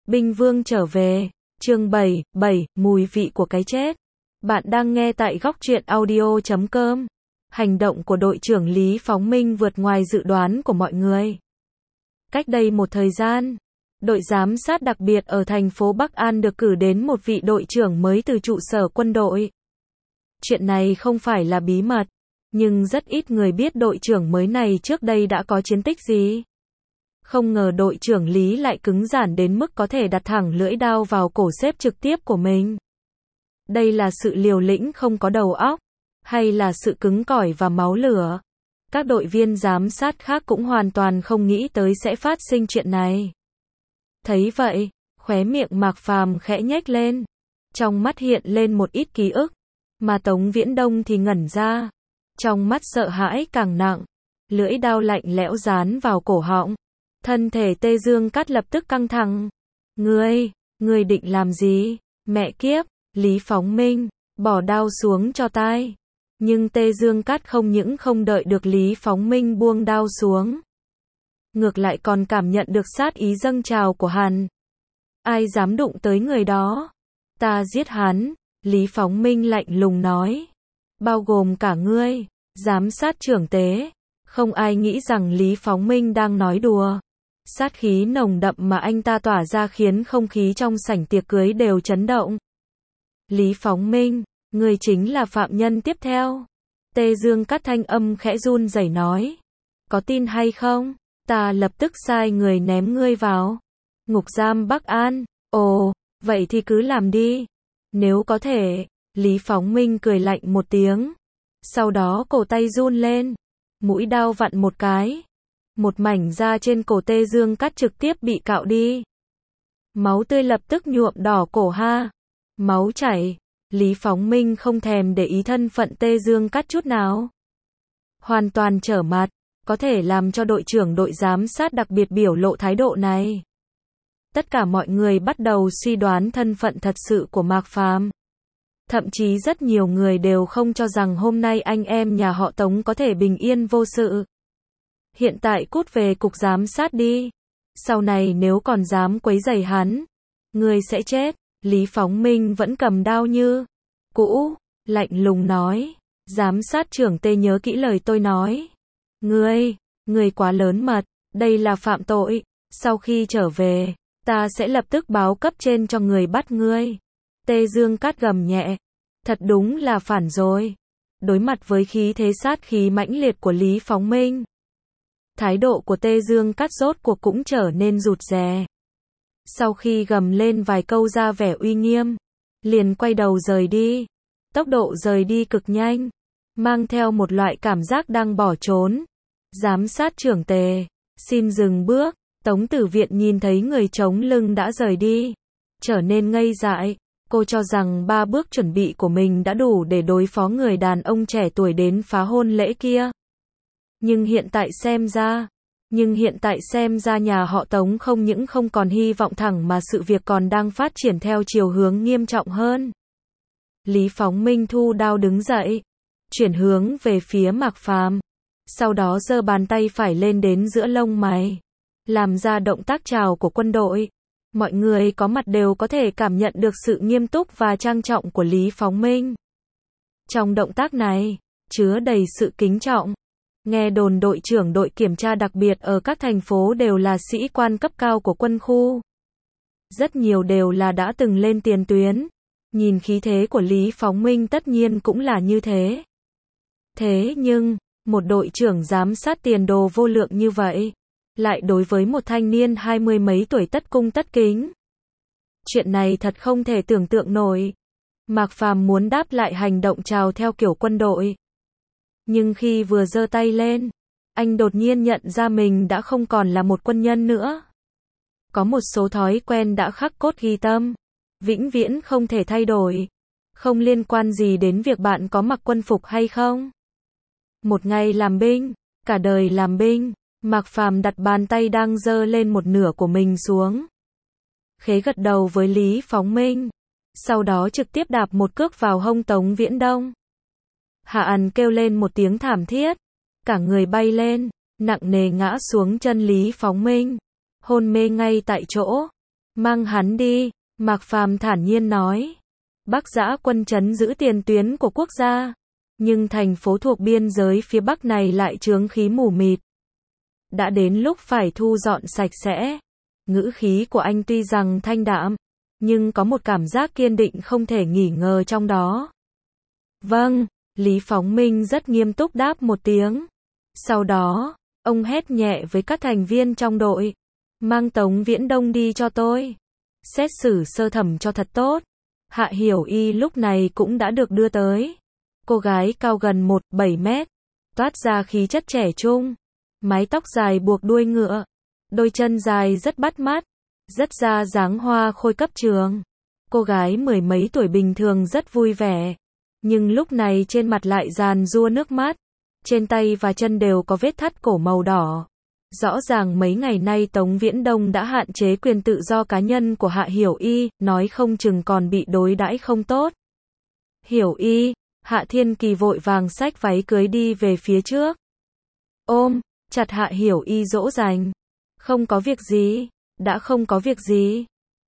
Binh Vương trở về, chương 7, mùi vị của cái chết. Bạn đang nghe tại góc truyện audio.com. Hành động của đội trưởng Lý Phóng Minh vượt ngoài dự đoán của mọi người. Cách đây một thời gian, đội giám sát đặc biệt ở thành phố Bắc An được cử đến một vị đội trưởng mới từ trụ sở quân đội. Chuyện này không phải là bí mật, nhưng rất ít người biết đội trưởng mới này trước đây đã có chiến tích gì. Không ngờ đội trưởng Lý lại cứng rắn đến mức có thể đặt thẳng lưỡi dao vào cổ sếp trực tiếp của mình. Đây là sự liều lĩnh không có đầu óc, hay là sự cứng cỏi và máu lửa? Các đội viên giám sát khác cũng hoàn toàn không nghĩ tới sẽ phát sinh chuyện này. Thấy vậy, khóe miệng Mạc Phàm khẽ nhếch lên. Trong mắt hiện lên một ít ký ức, mà Tống Viễn Đông thì ngẩn ra. Trong mắt sợ hãi càng nặng, lưỡi dao lạnh lẽo dán vào cổ họng. Thân thể Tê Dương Cát lập tức căng thẳng. Ngươi định làm gì? Mẹ kiếp, Lý Phóng Minh, bỏ đao xuống cho tai. Nhưng Tê Dương Cát không những không đợi được Lý Phóng Minh buông đao xuống, ngược lại còn cảm nhận được sát ý dâng trào của hắn. Ai dám đụng tới người đó? Ta giết hắn, Lý Phóng Minh lạnh lùng nói. Bao gồm cả ngươi, giám sát trưởng tế. Không ai nghĩ rằng Lý Phóng Minh đang nói đùa. Sát khí nồng đậm mà anh ta tỏa ra khiến không khí trong sảnh tiệc cưới đều chấn động. Lý Phóng Minh, ngươi chính là phạm nhân tiếp theo. Tê Dương Cát thanh âm khẽ run rẩy nói. Có tin hay không? Ta lập tức sai người ném ngươi vào ngục giam Bắc An. Ồ, vậy thì cứ làm đi. Nếu có thể. Lý Phóng Minh cười lạnh một tiếng. Sau đó cổ tay run lên. Mũi dao vặn một cái. Một mảnh da trên cổ Tê Dương Cát trực tiếp bị cạo đi. Máu tươi lập tức nhuộm đỏ cổ ha. Máu chảy. Lý Phóng Minh không thèm để ý thân phận Tê Dương Cát chút nào. Hoàn toàn trở mặt. Có thể làm cho đội trưởng đội giám sát đặc biệt biểu lộ thái độ này. Tất cả mọi người bắt đầu suy đoán thân phận thật sự của Mạc Phàm. Thậm chí rất nhiều người đều không cho rằng hôm nay anh em nhà họ Tống có thể bình yên vô sự. Hiện tại cút về cục giám sát đi. Sau này nếu còn dám quấy rầy hắn, ngươi sẽ chết. Lý Phóng Minh vẫn cầm đao như cũ, lạnh lùng nói. Giám sát trưởng Tê nhớ kỹ lời tôi nói. Ngươi quá lớn mật, đây là phạm tội. Sau khi trở về, ta sẽ lập tức báo cấp trên cho người bắt ngươi. Tê Dương Cát gầm nhẹ. Thật đúng là phản rồi. Đối mặt với khí thế sát khí mãnh liệt của Lý Phóng Minh, thái độ của Tê Dương Cát rốt cuộc cũng trở nên rụt rè. Sau khi gầm lên vài câu ra vẻ uy nghiêm, liền quay đầu rời đi. Tốc độ rời đi cực nhanh, mang theo một loại cảm giác đang bỏ trốn. Giám sát trưởng Tề, xin dừng bước. Tống Tử Viện nhìn thấy người chống lưng đã rời đi, trở nên ngây dại. Cô cho rằng 3 bước chuẩn bị của mình đã đủ để đối phó người đàn ông trẻ tuổi đến phá hôn lễ kia. Nhưng hiện tại xem ra nhà họ Tống không những không còn hy vọng thẳng mà sự việc còn đang phát triển theo chiều hướng nghiêm trọng hơn. Lý Phóng Minh thu đao đứng dậy, chuyển hướng về phía Mạc Phàm, sau đó giơ bàn tay phải lên đến giữa lông mày, làm ra động tác chào của quân đội. Mọi người có mặt đều có thể cảm nhận được sự nghiêm túc và trang trọng của Lý Phóng Minh. Trong động tác này, chứa đầy sự kính trọng. Nghe đồn đội trưởng đội kiểm tra đặc biệt ở các thành phố đều là sĩ quan cấp cao của quân khu. Rất nhiều đều là đã từng lên tiền tuyến. Nhìn khí thế của Lý Phóng Minh tất nhiên cũng là như thế. Thế nhưng, một đội trưởng giám sát tiền đồ vô lượng như vậy, lại đối với một thanh niên 20 mấy tuổi tất cung tất kính. Chuyện này thật không thể tưởng tượng nổi. Mạc Phàm muốn đáp lại hành động chào theo kiểu quân đội. Nhưng khi vừa giơ tay lên, anh đột nhiên nhận ra mình đã không còn là một quân nhân nữa. Có một số thói quen đã khắc cốt ghi tâm, vĩnh viễn không thể thay đổi. Không liên quan gì đến việc bạn có mặc quân phục hay không. Một ngày làm binh, cả đời làm binh. Mạc Phàm đặt bàn tay đang giơ lên một nửa của mình xuống. Khế gật đầu với Lý Phóng Minh. Sau đó trực tiếp đạp một cước vào hông Tống Viễn Đông. Hạ Ẩn kêu lên một tiếng thảm thiết. Cả người bay lên, nặng nề ngã xuống chân Lý Phóng Minh. Hôn mê ngay tại chỗ. Mang hắn đi, Mạc Phàm thản nhiên nói. Bắc Dã quân trấn giữ tiền tuyến của quốc gia, nhưng thành phố thuộc biên giới phía Bắc này lại chướng khí mù mịt. Đã đến lúc phải thu dọn sạch sẽ. Ngữ khí của anh tuy rằng thanh đạm, nhưng có một cảm giác kiên định không thể nghi ngờ trong đó. Vâng, Lý Phóng Minh rất nghiêm túc đáp một tiếng. Sau đó, ông hét nhẹ với các thành viên trong đội. Mang Tống Viễn Đông đi cho tôi. Xét xử sơ thẩm cho thật tốt. Hạ Hiểu Y lúc này cũng đã được đưa tới. Cô gái cao gần 1,7 mét, toát ra khí chất trẻ trung. Mái tóc dài buộc đuôi ngựa. Đôi chân dài rất bắt mắt. Rất ra dáng hoa khôi cấp trường. Cô gái mười mấy tuổi bình thường rất vui vẻ. Nhưng lúc này trên mặt lại giàn giụa nước mắt. Trên tay và chân đều có vết thắt cổ màu đỏ. Rõ ràng mấy ngày nay Tống Viễn Đông đã hạn chế quyền tự do cá nhân của Hạ Hiểu Y, nói không chừng còn bị đối đãi không tốt. Hiểu Y, Hạ Thiên Kỳ vội vàng xách váy cưới đi về phía trước. Ôm chặt Hạ Hiểu Y dỗ dành. Không có việc gì, đã không có việc gì.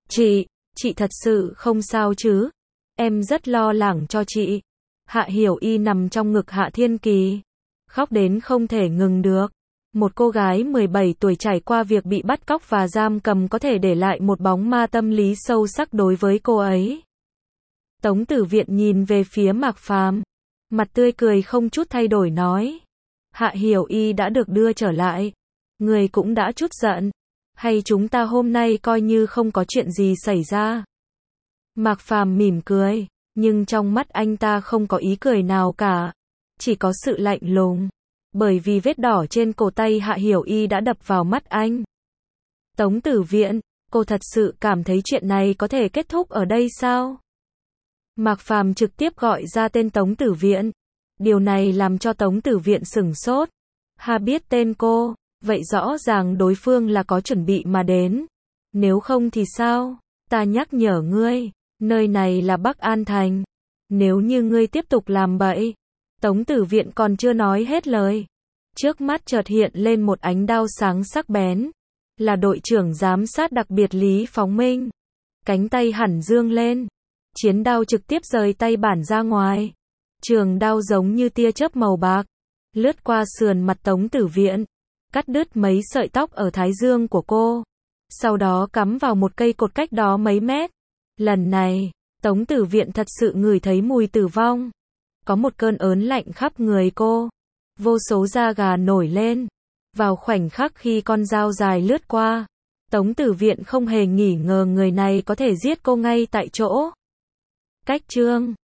Chị thật sự không sao chứ? Em rất lo lắng cho chị. Hạ Hiểu Y nằm trong ngực Hạ Thiên Kỳ, khóc đến không thể ngừng được. Một cô gái 17 tuổi trải qua việc bị bắt cóc và giam cầm có thể để lại một bóng ma tâm lý sâu sắc đối với cô ấy. Tống Tử Viện nhìn về phía Mạc Phàm, mặt tươi cười không chút thay đổi nói. Hạ Hiểu Y đã được đưa trở lại. Người cũng đã chút giận. Hay chúng ta hôm nay coi như không có chuyện gì xảy ra? Mạc Phàm mỉm cười, nhưng trong mắt anh ta không có ý cười nào cả. Chỉ có sự lạnh lùng. Bởi vì vết đỏ trên cổ tay Hạ Hiểu Y đã đập vào mắt anh. Tống Tử Viện, cô thật sự cảm thấy chuyện này có thể kết thúc ở đây sao? Mạc Phàm trực tiếp gọi ra tên Tống Tử Viện. Điều này làm cho Tống Tử Viện sửng sốt. Hà biết tên cô, vậy rõ ràng đối phương là có chuẩn bị mà đến. Nếu không thì sao? Ta nhắc nhở ngươi, nơi này là Bắc An Thành. Nếu như ngươi tiếp tục làm bậy. Tống Tử Viện còn chưa nói hết lời. Trước mắt chợt hiện lên một ánh đao sáng sắc bén. Là đội trưởng giám sát đặc biệt Lý Phóng Minh. Cánh tay hẳn dương lên. Chiến đao trực tiếp rời tay bản ra ngoài. Trường đao giống như tia chớp màu bạc. Lướt qua sườn mặt Tống Tử Viện. Cắt đứt mấy sợi tóc ở thái dương của cô. Sau đó cắm vào một cây cột cách đó mấy mét. Lần này, Tống Tử Viện thật sự ngửi thấy mùi tử vong. Có một cơn ớn lạnh khắp người cô. Vô số da gà nổi lên. Vào khoảnh khắc khi con dao dài lướt qua, Tống Tử Viện không hề nghi ngờ người này có thể giết cô ngay tại chỗ. Cách chương